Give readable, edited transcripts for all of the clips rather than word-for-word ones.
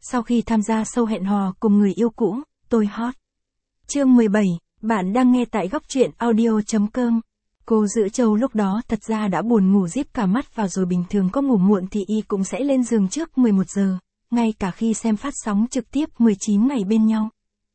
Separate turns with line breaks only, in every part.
Sau khi tham gia show hẹn hò cùng người yêu cũ, tôi hot. Chương 17, bạn đang nghe tại góc truyện audio.com. Cô Dữ Châu lúc đó thật ra đã buồn ngủ díp cả mắt vào rồi, bình thường có ngủ muộn thì y cũng sẽ lên giường trước 11 giờ, ngay cả khi xem phát sóng trực tiếp 19 ngày bên nhau.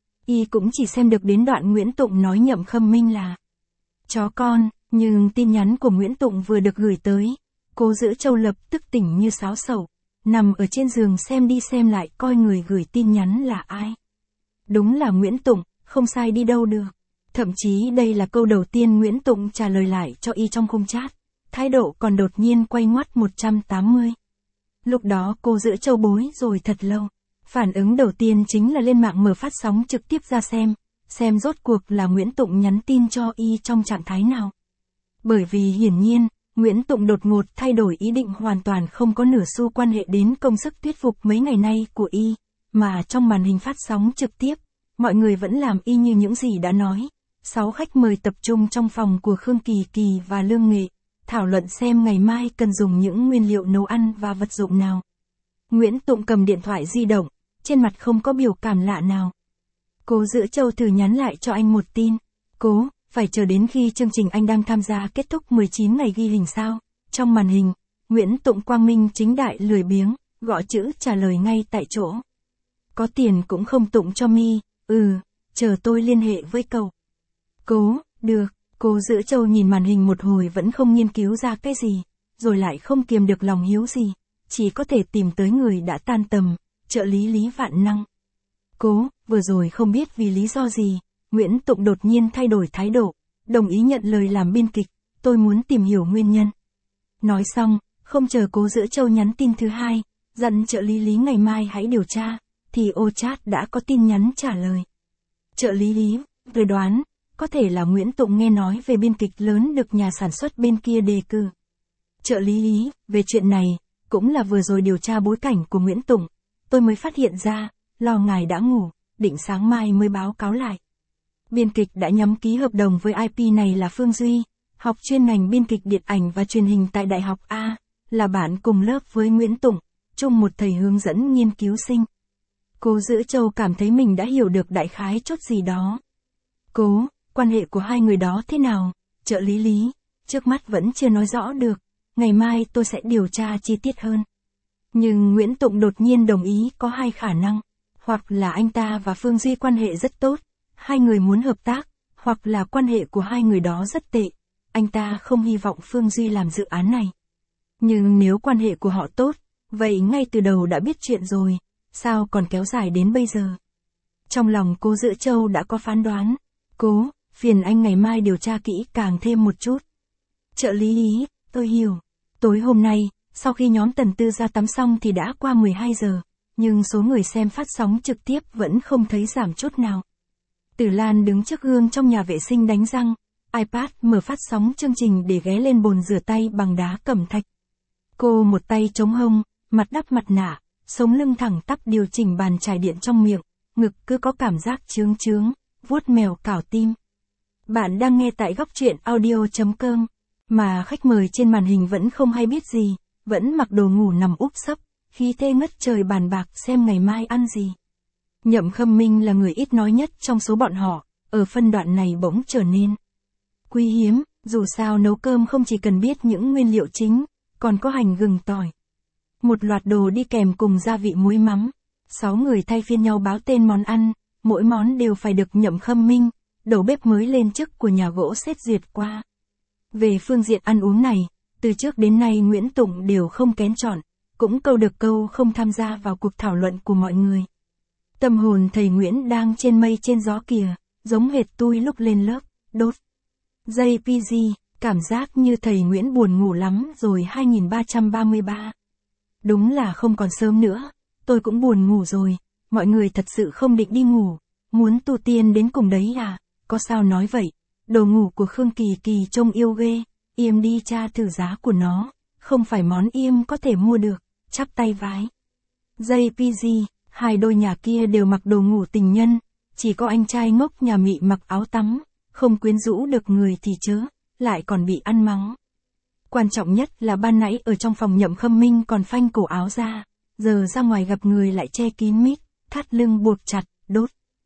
Y cũng chỉ xem được đến đoạn Nguyễn Tụng nói Nhậm Khâm Minh là chó con, nhưng tin nhắn của Nguyễn Tụng vừa được gửi tới, cô Dữ Châu lập tức tỉnh như sáo sầu, nằm ở trên giường xem đi xem lại coi người gửi tin nhắn là ai. Đúng là Nguyễn Tụng, không sai đi đâu được. Thậm chí đây là câu đầu tiên Nguyễn Tụng trả lời lại cho y trong khung chat, thái độ còn đột nhiên quay ngoắt 180. Lúc đó cô Dữ Châu bối rồi thật lâu. Phản ứng đầu tiên chính là lên mạng mở phát sóng trực tiếp ra xem rốt cuộc là Nguyễn Tụng nhắn tin cho y trong trạng thái nào. Bởi vì hiển nhiên, Nguyễn Tụng đột ngột thay đổi ý định hoàn toàn không có nửa xu quan hệ đến công sức thuyết phục mấy ngày nay của y, mà trong màn hình phát sóng trực tiếp, mọi người vẫn làm y như những gì đã nói. 6 khách mời tập trung trong phòng của Khương Kỳ Kỳ và Lương Nghệ, thảo luận xem ngày mai cần dùng những nguyên liệu nấu ăn và vật dụng nào. Nguyễn Tụng cầm điện thoại di động, trên mặt không có biểu cảm lạ nào. Cô Dữ Châu thử nhắn lại cho anh một tin. Cố, phải chờ đến khi chương trình anh đang tham gia kết thúc 19 ngày ghi hình sao? Trong màn hình, Nguyễn Tụng quang minh chính đại lười biếng, gõ chữ trả lời ngay tại chỗ. Có tiền cũng không tụng cho mi, chờ tôi liên hệ với cậu. Cố, được, cô Dữ Châu nhìn màn hình một hồi vẫn không nghiên cứu ra cái gì, rồi lại không kiềm được lòng hiếu gì, chỉ có thể tìm tới người đã tan tầm, trợ lý Lý Vạn Năng. Cố, vừa rồi không biết vì lý do gì, Nguyễn Tụng đột nhiên thay đổi thái độ, đồng ý nhận lời làm biên kịch, tôi muốn tìm hiểu nguyên nhân. Nói xong, không chờ cô Dữ Châu nhắn tin thứ hai, dặn trợ lý Lý ngày mai hãy điều tra, thì ô chat đã có tin nhắn trả lời. Trợ lý Lý, tôi đoán, có thể là Nguyễn Tụng nghe nói về biên kịch lớn được nhà sản xuất bên kia đề cử. Trợ lý Lý, về chuyện này, cũng là vừa rồi điều tra bối cảnh của Nguyễn Tụng, tôi mới phát hiện ra, lo ngài đã ngủ, định sáng mai mới báo cáo lại. Biên kịch đã nhắm ký hợp đồng với IP này là Phương Duy, học chuyên ngành biên kịch điện ảnh và truyền hình tại Đại học A, là bạn cùng lớp với Nguyễn Tụng, chung một thầy hướng dẫn nghiên cứu sinh. Cô Dữ Châu cảm thấy mình đã hiểu được đại khái chốt gì đó. Cố, quan hệ của hai người đó thế nào? Trợ lý Lý, trước mắt vẫn chưa nói rõ được, ngày mai tôi sẽ điều tra chi tiết hơn. Nhưng Nguyễn Tụng đột nhiên đồng ý có hai khả năng, hoặc là anh ta và Phương Duy quan hệ rất tốt, hai người muốn hợp tác, hoặc là quan hệ của hai người đó rất tệ, anh ta không hy vọng Phương Duy làm dự án này. Nhưng nếu quan hệ của họ tốt, vậy ngay từ đầu đã biết chuyện rồi, sao còn kéo dài đến bây giờ? Trong lòng cô Dữ Châu đã có phán đoán. Cố, phiền anh ngày mai điều tra kỹ càng thêm một chút. Trợ lý Lý, tôi hiểu. Tối hôm nay, sau khi nhóm Tần Tư ra tắm xong thì đã qua 12 giờ, nhưng số người xem phát sóng trực tiếp vẫn không thấy giảm chút nào. Tử Lan đứng trước gương trong nhà vệ sinh đánh răng, iPad mở phát sóng chương trình để ghé lên bồn rửa tay bằng đá cẩm thạch. Cô một tay chống hông, mặt đắp mặt nạ, sống lưng thẳng tắp điều chỉnh bàn chải điện trong miệng, ngực cứ có cảm giác chướng chướng, vuốt mèo cào tim. Bạn đang nghe tại góc truyện audio.com, mà khách mời trên màn hình vẫn không hay biết gì, vẫn mặc đồ ngủ nằm úp sấp, khí thế ngất trời bàn bạc xem ngày mai ăn gì. Nhậm Khâm Minh là người ít nói nhất trong số bọn họ, ở phân đoạn này bỗng trở nên quý hiếm, dù sao nấu cơm không chỉ cần biết những nguyên liệu chính, còn có hành gừng tỏi. Một loạt đồ đi kèm cùng gia vị muối mắm. 6 người thay phiên nhau báo tên món ăn, mỗi món đều phải được Nhậm Khâm Minh, đầu bếp mới lên chức của nhà gỗ xét duyệt qua. Về phương diện ăn uống này, từ trước đến nay Nguyễn Tụng đều không kén chọn, cũng câu được câu không tham gia vào cuộc thảo luận của mọi người. Tâm hồn thầy Nguyễn đang trên mây trên gió kìa, giống hệt tôi lúc lên lớp, đốt. JPG, cảm giác như thầy Nguyễn buồn ngủ lắm rồi 2333. Đúng là không còn sớm nữa, tôi cũng buồn ngủ rồi, mọi người thật sự không định đi ngủ, muốn tu tiên đến cùng đấy à, có sao nói vậy, đồ ngủ của Khương Kỳ Kỳ trông yêu ghê, im đi tra thử giá của nó, không phải món im có thể mua được, chắp tay vái. JPG, hai đôi nhà kia đều mặc đồ ngủ tình nhân, chỉ có anh trai ngốc nhà Mị mặc áo tắm, không quyến rũ được người thì chớ, lại còn bị ăn mắng. Quan trọng nhất là ban nãy ở trong phòng Nhậm Khâm Minh còn phanh cổ áo ra, giờ ra ngoài gặp người lại che kín mít, thắt lưng buộc chặt, đốt.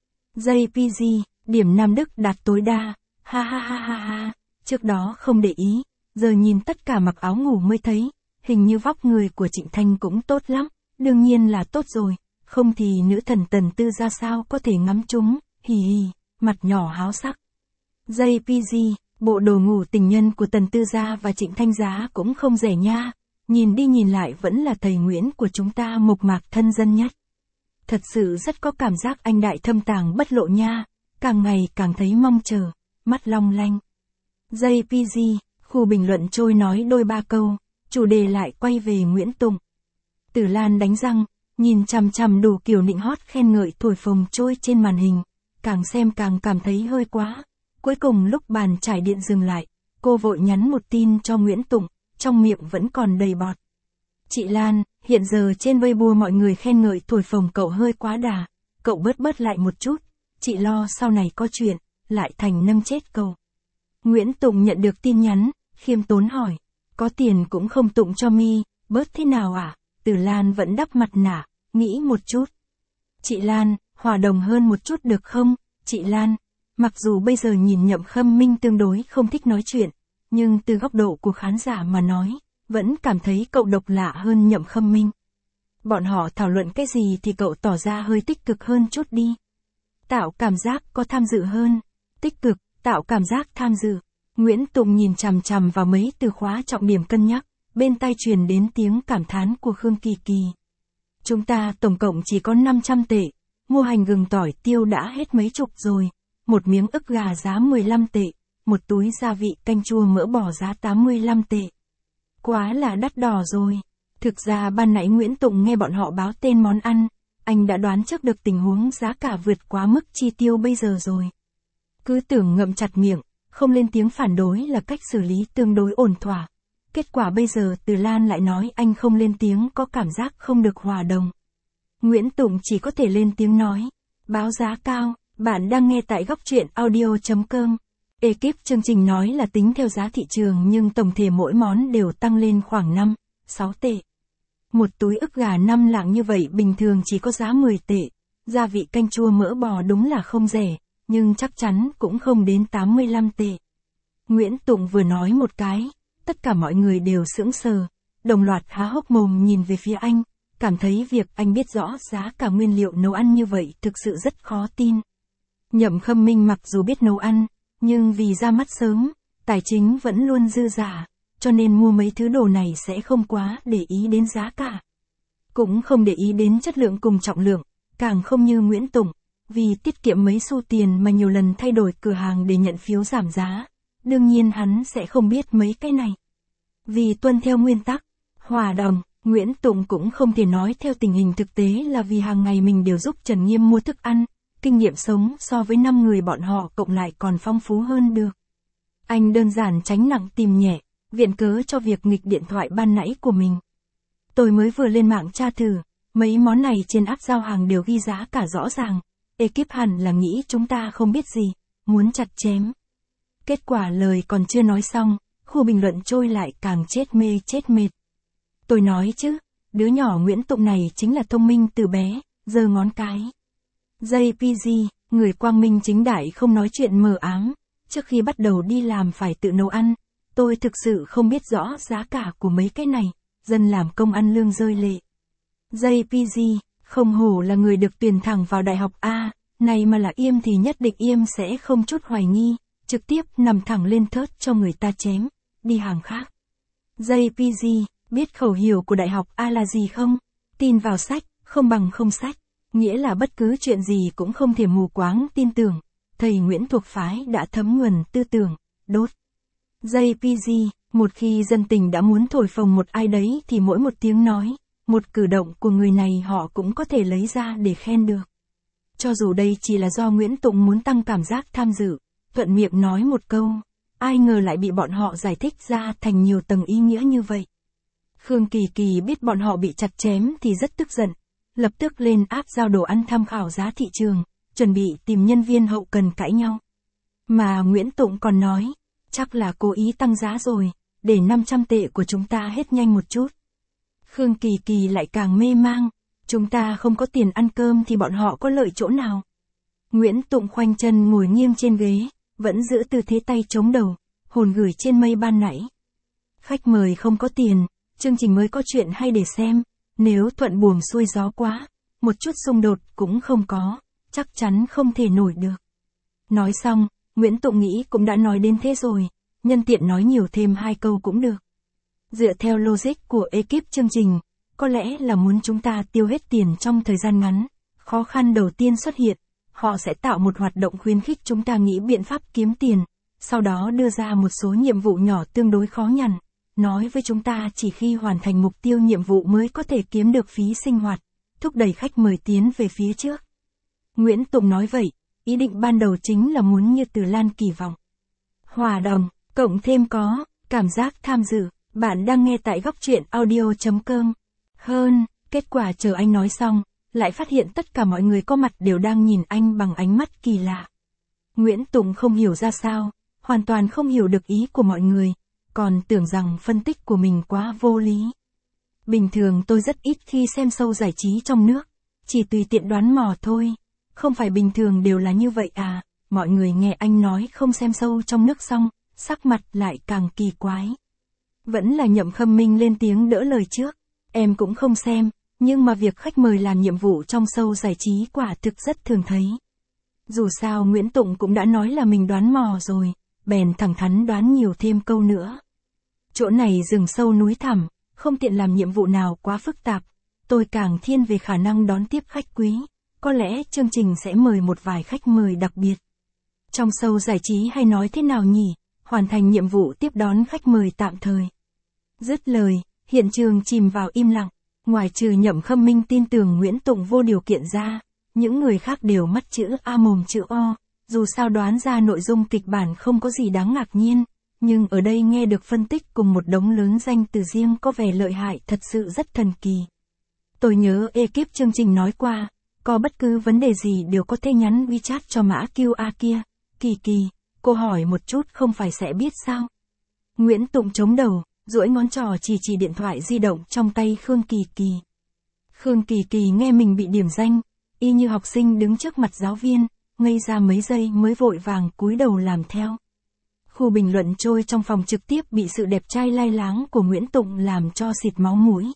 JPG, điểm Nam Đức đạt tối đa, ha ha ha ha ha, trước đó không để ý, giờ nhìn tất cả mặc áo ngủ mới thấy, hình như vóc người của Trịnh Thanh cũng tốt lắm, đương nhiên là tốt rồi, không thì nữ thần Tần Tư ra sao có thể ngắm chúng, hì hì, mặt nhỏ háo sắc. JPG, bộ đồ ngủ tình nhân của Tần Tư gia và Trịnh Thanh giá cũng không rẻ nha, nhìn đi nhìn lại vẫn là thầy Nguyễn của chúng ta mộc mạc thân dân nhất. Thật sự rất có cảm giác anh đại thâm tàng bất lộ nha, càng ngày càng thấy mong chờ, mắt long lanh. JPG, khu bình luận trôi nói đôi ba câu, chủ đề lại quay về Nguyễn Tùng. Tử Lan đánh răng, nhìn chằm chằm đủ kiểu nịnh hót khen ngợi thổi phồng trôi trên màn hình, càng xem càng cảm thấy hơi quá. Cuối cùng lúc bàn trải điện dừng lại, cô vội nhắn một tin cho Nguyễn Tùng, trong miệng vẫn còn đầy bọt. Chị Lan, hiện giờ trên Weibo mọi người khen ngợi thổi phồng cậu hơi quá đà, cậu bớt lại một chút, chị lo sau này có chuyện, lại thành nâng chết cậu. Nguyễn Tùng nhận được tin nhắn, khiêm tốn hỏi, có tiền cũng không tụng cho mi, bớt thế nào à? Tử Lan vẫn đắp mặt nạ, nghĩ một chút. Chị Lan, hòa đồng hơn một chút được không? Chị Lan, mặc dù bây giờ nhìn Nhậm Khâm Minh tương đối không thích nói chuyện, nhưng từ góc độ của khán giả mà nói, vẫn cảm thấy cậu độc lạ hơn Nhậm Khâm Minh. Bọn họ thảo luận cái gì thì cậu tỏ ra hơi tích cực hơn chút đi. Tạo cảm giác có tham dự hơn. Tích cực, tạo cảm giác tham dự. Nguyễn Tùng nhìn chằm chằm vào mấy từ khóa trọng điểm cân nhắc, bên tai truyền đến tiếng cảm thán của Khương Kỳ Kỳ. Chúng ta tổng cộng chỉ có 500 tệ, mua hành gừng tỏi tiêu đã hết mấy chục rồi, một miếng ức gà giá 15 tệ, một túi gia vị canh chua mỡ bò giá 85 tệ. Quá là đắt đỏ rồi. Thực ra ban nãy Nguyễn Tùng nghe bọn họ báo tên món ăn, anh đã đoán trước được tình huống giá cả vượt quá mức chi tiêu bây giờ rồi. Cứ tưởng ngậm chặt miệng, không lên tiếng phản đối là cách xử lý tương đối ổn thỏa. Kết quả bây giờ Từ Lan lại nói anh không lên tiếng có cảm giác không được hòa đồng. Nguyễn Tùng chỉ có thể lên tiếng nói, báo giá cao, bạn đang nghe tại góc truyện audio.com. Ekip chương trình nói là tính theo giá thị trường nhưng tổng thể mỗi món đều tăng lên khoảng 5, 6 tệ. Một túi ức gà 5 lạng như vậy bình thường chỉ có giá 10 tệ. Gia vị canh chua mỡ bò đúng là không rẻ, nhưng chắc chắn cũng không đến 85 tệ. Nguyễn Tùng vừa nói một cái, tất cả mọi người đều sững sờ, đồng loạt há hốc mồm nhìn về phía anh, cảm thấy việc anh biết rõ giá cả nguyên liệu nấu ăn như vậy thực sự rất khó tin. Nhậm Khâm Minh mặc dù biết nấu ăn, nhưng vì ra mắt sớm, tài chính vẫn luôn dư giả, cho nên mua mấy thứ đồ này sẽ không quá để ý đến giá cả. Cũng không để ý đến chất lượng cùng trọng lượng, càng không như Nguyễn Tùng, vì tiết kiệm mấy xu tiền mà nhiều lần thay đổi cửa hàng để nhận phiếu giảm giá. Đương nhiên hắn sẽ không biết mấy cái này. Vì tuân theo nguyên tắc, hòa đồng, Nguyễn Tùng cũng không thể nói theo tình hình thực tế là vì hàng ngày mình đều giúp Trần Nghiêm mua thức ăn, kinh nghiệm sống so với 5 người bọn họ cộng lại còn phong phú hơn được. Anh đơn giản tránh nặng tìm nhẹ, viện cớ cho việc nghịch điện thoại ban nãy của mình. Tôi mới vừa lên mạng tra thử, mấy món này trên app giao hàng đều ghi giá cả rõ ràng. Ekip hẳn là nghĩ chúng ta không biết gì, muốn chặt chém. Kết quả lời còn chưa nói xong, khu bình luận trôi lại càng chết mê chết mệt. Tôi nói chứ, đứa nhỏ Nguyễn Tùng này chính là thông minh từ bé, giơ ngón cái. JPG, người quang minh chính đại không nói chuyện mờ ám, trước khi bắt đầu đi làm phải tự nấu ăn, tôi thực sự không biết rõ giá cả của mấy cái này, dân làm công ăn lương rơi lệ. JPG, không hổ là người được tuyển thẳng vào đại học A, này mà là Yêm thì nhất định Yêm sẽ không chút hoài nghi, trực tiếp nằm thẳng lên thớt cho người ta chém, đi hàng khác. JPG, biết khẩu hiệu của đại học A là gì không? Tin vào sách, không bằng không sách, nghĩa là bất cứ chuyện gì cũng không thể mù quáng tin tưởng. Thầy Nguyễn thuộc phái đã thấm nhuần tư tưởng, đốt. JPG, một khi dân tình đã muốn thổi phồng một ai đấy thì mỗi một tiếng nói, một cử động của người này họ cũng có thể lấy ra để khen được. Cho dù đây chỉ là do Nguyễn Tùng muốn tăng cảm giác tham dự, thuận miệng nói một câu, ai ngờ lại bị bọn họ giải thích ra thành nhiều tầng ý nghĩa như vậy. Khương Kỳ Kỳ biết bọn họ bị chặt chém thì rất tức giận, lập tức lên app giao đồ ăn tham khảo giá thị trường, chuẩn bị tìm nhân viên hậu cần cãi nhau. Mà Nguyễn Tùng còn nói, chắc là cố ý tăng giá rồi, để 500 tệ của chúng ta hết nhanh một chút. Khương Kỳ Kỳ lại càng mê mang, chúng ta không có tiền ăn cơm thì bọn họ có lợi chỗ nào? Nguyễn Tụng khoanh chân ngồi nghiêng trên ghế, vẫn giữ tư thế tay chống đầu, hồn gửi trên mây ban nãy. Khách mời không có tiền, chương trình mới có chuyện hay để xem, nếu thuận buồm xuôi gió quá, một chút xung đột cũng không có, chắc chắn không thể nổi được. Nói xong, Nguyễn Tụng nghĩ cũng đã nói đến thế rồi, nhân tiện nói nhiều thêm 2 câu cũng được. Dựa theo logic của ekip chương trình, có lẽ là muốn chúng ta tiêu hết tiền trong thời gian ngắn. Khó khăn đầu tiên xuất hiện, họ sẽ tạo một hoạt động khuyến khích chúng ta nghĩ biện pháp kiếm tiền, sau đó đưa ra một số nhiệm vụ nhỏ tương đối khó nhằn, nói với chúng ta chỉ khi hoàn thành mục tiêu nhiệm vụ mới có thể kiếm được phí sinh hoạt, thúc đẩy khách mời tiến về phía trước. Nguyễn Tụng nói vậy, ý định ban đầu chính là muốn như Từ Lan kỳ vọng. Hòa đồng, cộng thêm có, cảm giác tham dự, bạn đang nghe tại góc truyện audio.com. Hơn, kết quả chờ anh nói xong, lại phát hiện tất cả mọi người có mặt đều đang nhìn anh bằng ánh mắt kỳ lạ. Nguyễn Tụng không hiểu ra sao, hoàn toàn không hiểu được ý của mọi người, còn tưởng rằng phân tích của mình quá vô lý. Bình thường tôi rất ít khi xem show giải trí trong nước, chỉ tùy tiện đoán mò thôi. Không phải bình thường đều là như vậy à? Mọi người nghe anh nói không xem show trong nước xong, sắc mặt lại càng kỳ quái. Vẫn là Nhậm Khâm Minh lên tiếng đỡ lời trước. Em cũng không xem, nhưng mà việc khách mời làm nhiệm vụ trong show giải trí quả thực rất thường thấy. Dù sao Nguyễn Tụng cũng đã nói là mình đoán mò rồi, bèn thẳng thắn đoán nhiều thêm câu nữa. Chỗ này rừng sâu núi thẳm, không tiện làm nhiệm vụ nào quá phức tạp, tôi càng thiên về khả năng đón tiếp khách quý. Có lẽ chương trình sẽ mời một vài khách mời đặc biệt. Trong show giải trí hay nói thế nào nhỉ? Hoàn thành nhiệm vụ tiếp đón khách mời tạm thời. Dứt lời, hiện trường chìm vào im lặng. Ngoài trừ Nhậm Khâm Minh tin tưởng Nguyễn Tụng vô điều kiện ra, những người khác đều mắt chữ A mồm chữ O. Dù sao đoán ra nội dung kịch bản không có gì đáng ngạc nhiên, nhưng ở đây nghe được phân tích cùng một đống lớn danh từ riêng có vẻ lợi hại thật sự rất thần kỳ. Tôi nhớ ekip chương trình nói qua, có bất cứ vấn đề gì đều có thể nhắn WeChat cho mã QA kia. Kỳ Kỳ, cô hỏi một chút không phải sẽ biết sao? Nguyễn Tụng chống đầu, duỗi ngón trỏ chỉ điện thoại di động trong tay Khương Kỳ Kỳ. Khương Kỳ Kỳ nghe mình bị điểm danh, y như học sinh đứng trước mặt giáo viên, ngây ra mấy giây mới vội vàng cúi đầu làm theo. Khu bình luận trôi trong phòng trực tiếp bị sự đẹp trai lai láng của Nguyễn Tụng làm cho xịt máu mũi.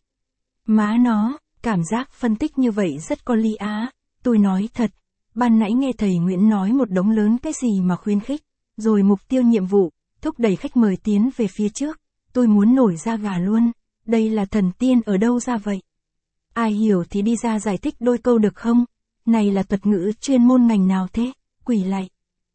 Má nó, cảm giác phân tích như vậy rất có lý á. Tôi nói thật, ban nãy nghe thầy Nguyễn nói một đống lớn cái gì mà khuyến khích, rồi mục tiêu nhiệm vụ, thúc đẩy khách mời tiến về phía trước. Tôi muốn nổi da gà luôn, đây là thần tiên ở đâu ra vậy? Ai hiểu thì đi ra giải thích đôi câu được không? Này là thuật ngữ chuyên môn ngành nào thế? Quỷ lạy.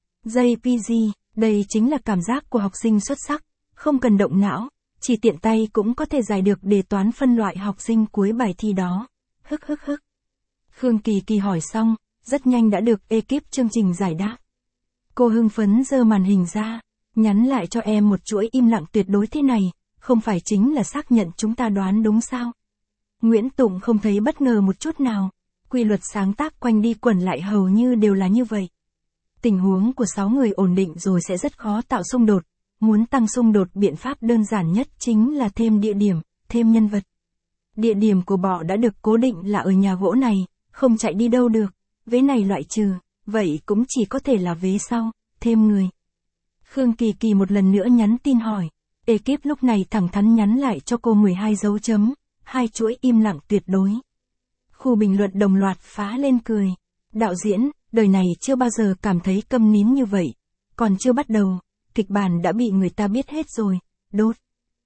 JPG, đây chính là cảm giác của học sinh xuất sắc, không cần động não, chỉ tiện tay cũng có thể giải được đề toán phân loại học sinh cuối bài thi đó. Hức hức hức. Khương Kỳ Kỳ hỏi xong, rất nhanh đã được ekip chương trình giải đáp. Cô hưng phấn giơ màn hình ra, nhắn lại cho em một chuỗi im lặng tuyệt đối thế này, không phải chính là xác nhận chúng ta đoán đúng sao? Nguyễn Tụng không thấy bất ngờ một chút nào, quy luật sáng tác quanh đi quẩn lại hầu như đều là như vậy. Tình huống của 6 người ổn định rồi sẽ rất khó tạo xung đột, muốn tăng xung đột biện pháp đơn giản nhất chính là thêm địa điểm, thêm nhân vật. Địa điểm của bọ đã được cố định là ở nhà gỗ này, không chạy đi đâu được, vế này loại trừ, vậy cũng chỉ có thể là vế sau, thêm người. Khương Kỳ Kỳ một lần nữa nhắn tin hỏi, ekip lúc này thẳng thắn nhắn lại cho cô 12 dấu chấm, 2 chuỗi im lặng tuyệt đối. Khu bình luận đồng loạt phá lên cười. Đạo diễn, đời này chưa bao giờ cảm thấy câm nín như vậy. Còn chưa bắt đầu, kịch bản đã bị người ta biết hết rồi. Đốt.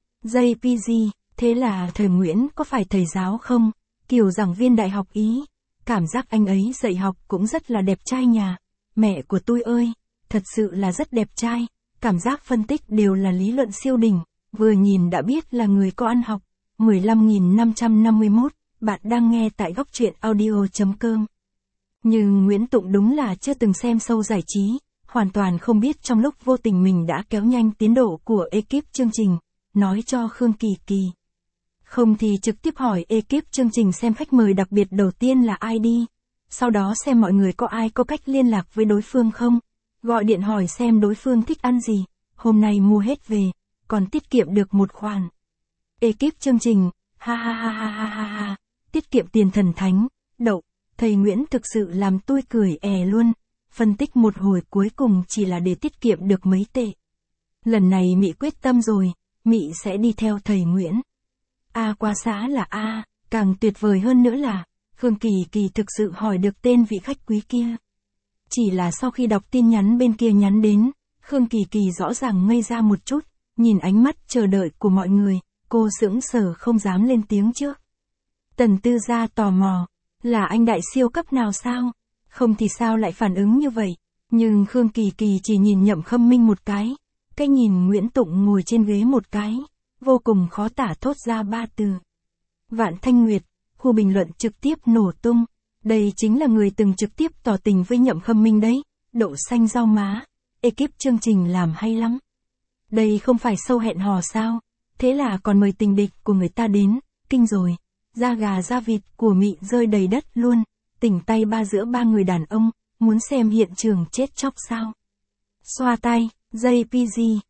JPG, thế là thời Nguyễn có phải thầy giáo không? Kiểu giảng viên đại học Ý. Cảm giác anh ấy dạy học cũng rất là đẹp trai nhà. Mẹ của tôi ơi, thật sự là rất đẹp trai. Cảm giác phân tích đều là lý luận siêu đỉnh. Vừa nhìn đã biết là người có ăn học. 15.551, bạn đang nghe tại góc truyện audio.com. Nhưng Nguyễn Tụng đúng là chưa từng xem show giải trí, hoàn toàn không biết trong lúc vô tình mình đã kéo nhanh tiến độ của ekip chương trình, nói cho Khương Kỳ Kỳ. Không thì trực tiếp hỏi ekip chương trình xem khách mời đặc biệt đầu tiên là ai đi, sau đó xem mọi người có ai có cách liên lạc với đối phương không, gọi điện hỏi xem đối phương thích ăn gì, hôm nay mua hết về, còn tiết kiệm được một khoản. Ekip chương trình, Ha ha ha ha ha ha ha. Tiết kiệm tiền thần thánh, đậu, thầy Nguyễn thực sự làm tôi cười luôn. Phân tích một hồi cuối cùng chỉ là để tiết kiệm được mấy tệ. Lần này Mị quyết tâm rồi, Mị sẽ đi theo thầy Nguyễn. Quá xá là càng tuyệt vời hơn nữa là, Khương Kỳ Kỳ thực sự hỏi được tên vị khách quý kia. Chỉ là sau khi đọc tin nhắn bên kia nhắn đến, Khương Kỳ Kỳ rõ ràng ngây ra một chút, nhìn ánh mắt chờ đợi của mọi người, cô sững sờ không dám lên tiếng trước. Tần Tư Gia tò mò, là anh đại siêu cấp nào sao? Không thì sao lại phản ứng như vậy? Nhưng Khương Kỳ Kỳ chỉ nhìn Nhậm Khâm Minh một cái nhìn Nguyễn Tụng ngồi trên ghế một cái, vô cùng khó tả thốt ra 3 từ. Vạn Thanh Nguyệt, khu bình luận trực tiếp nổ tung. Đây chính là người từng trực tiếp tỏ tình với Nhậm Khâm Minh đấy, đậu xanh rau má. Ekip chương trình làm hay lắm. Đây không phải show hẹn hò sao? Thế là còn mời tình địch của người ta đến, kinh rồi. Da gà da vịt của Mị rơi đầy đất luôn. Tỉnh tay giữa 3 người đàn ông, muốn xem hiện trường chết chóc sao? Xoa tay, JPG,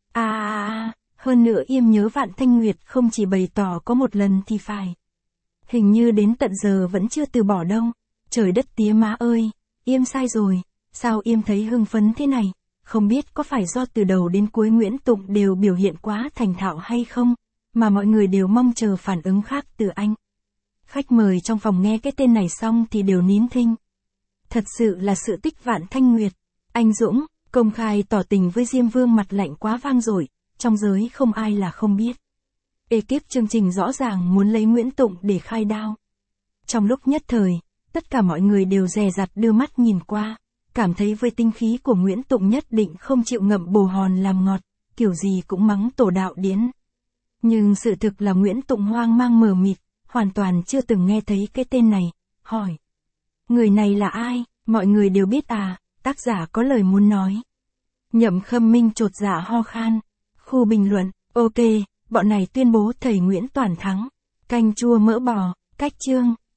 hơn nữa Yêm nhớ Vạn Thanh Nguyệt không chỉ bày tỏ có một lần thì phải. Hình như đến tận giờ vẫn chưa từ bỏ đâu. Trời đất tía má ơi, Yêm sai rồi, sao Yêm thấy hưng phấn thế này? Không biết có phải do từ đầu đến cuối Nguyễn Tụng đều biểu hiện quá thành thạo hay không, mà mọi người đều mong chờ phản ứng khác từ anh. Khách mời trong phòng nghe cái tên này xong thì đều nín thinh. Thật sự là sự tích Vạn Thanh Nguyệt. Anh Dũng, công khai tỏ tình với Diêm Vương mặt lạnh quá vang dội, trong giới không ai là không biết. Ekip chương trình rõ ràng muốn lấy Nguyễn Tụng để khai đao. Trong lúc nhất thời, tất cả mọi người đều dè dặt đưa mắt nhìn qua, cảm thấy với tinh khí của Nguyễn Tụng nhất định không chịu ngậm bồ hòn làm ngọt, kiểu gì cũng mắng tổ đạo điến. Nhưng sự thực là Nguyễn Tụng hoang mang mờ mịt, hoàn toàn chưa từng nghe thấy cái tên này, hỏi. Người này là ai? Mọi người đều biết tác giả có lời muốn nói. Nhậm Khâm Minh chột dạ ho khan. Khu bình luận, ok, bọn này tuyên bố thầy Nguyễn toàn thắng. Canh chua mỡ bò, cách chương.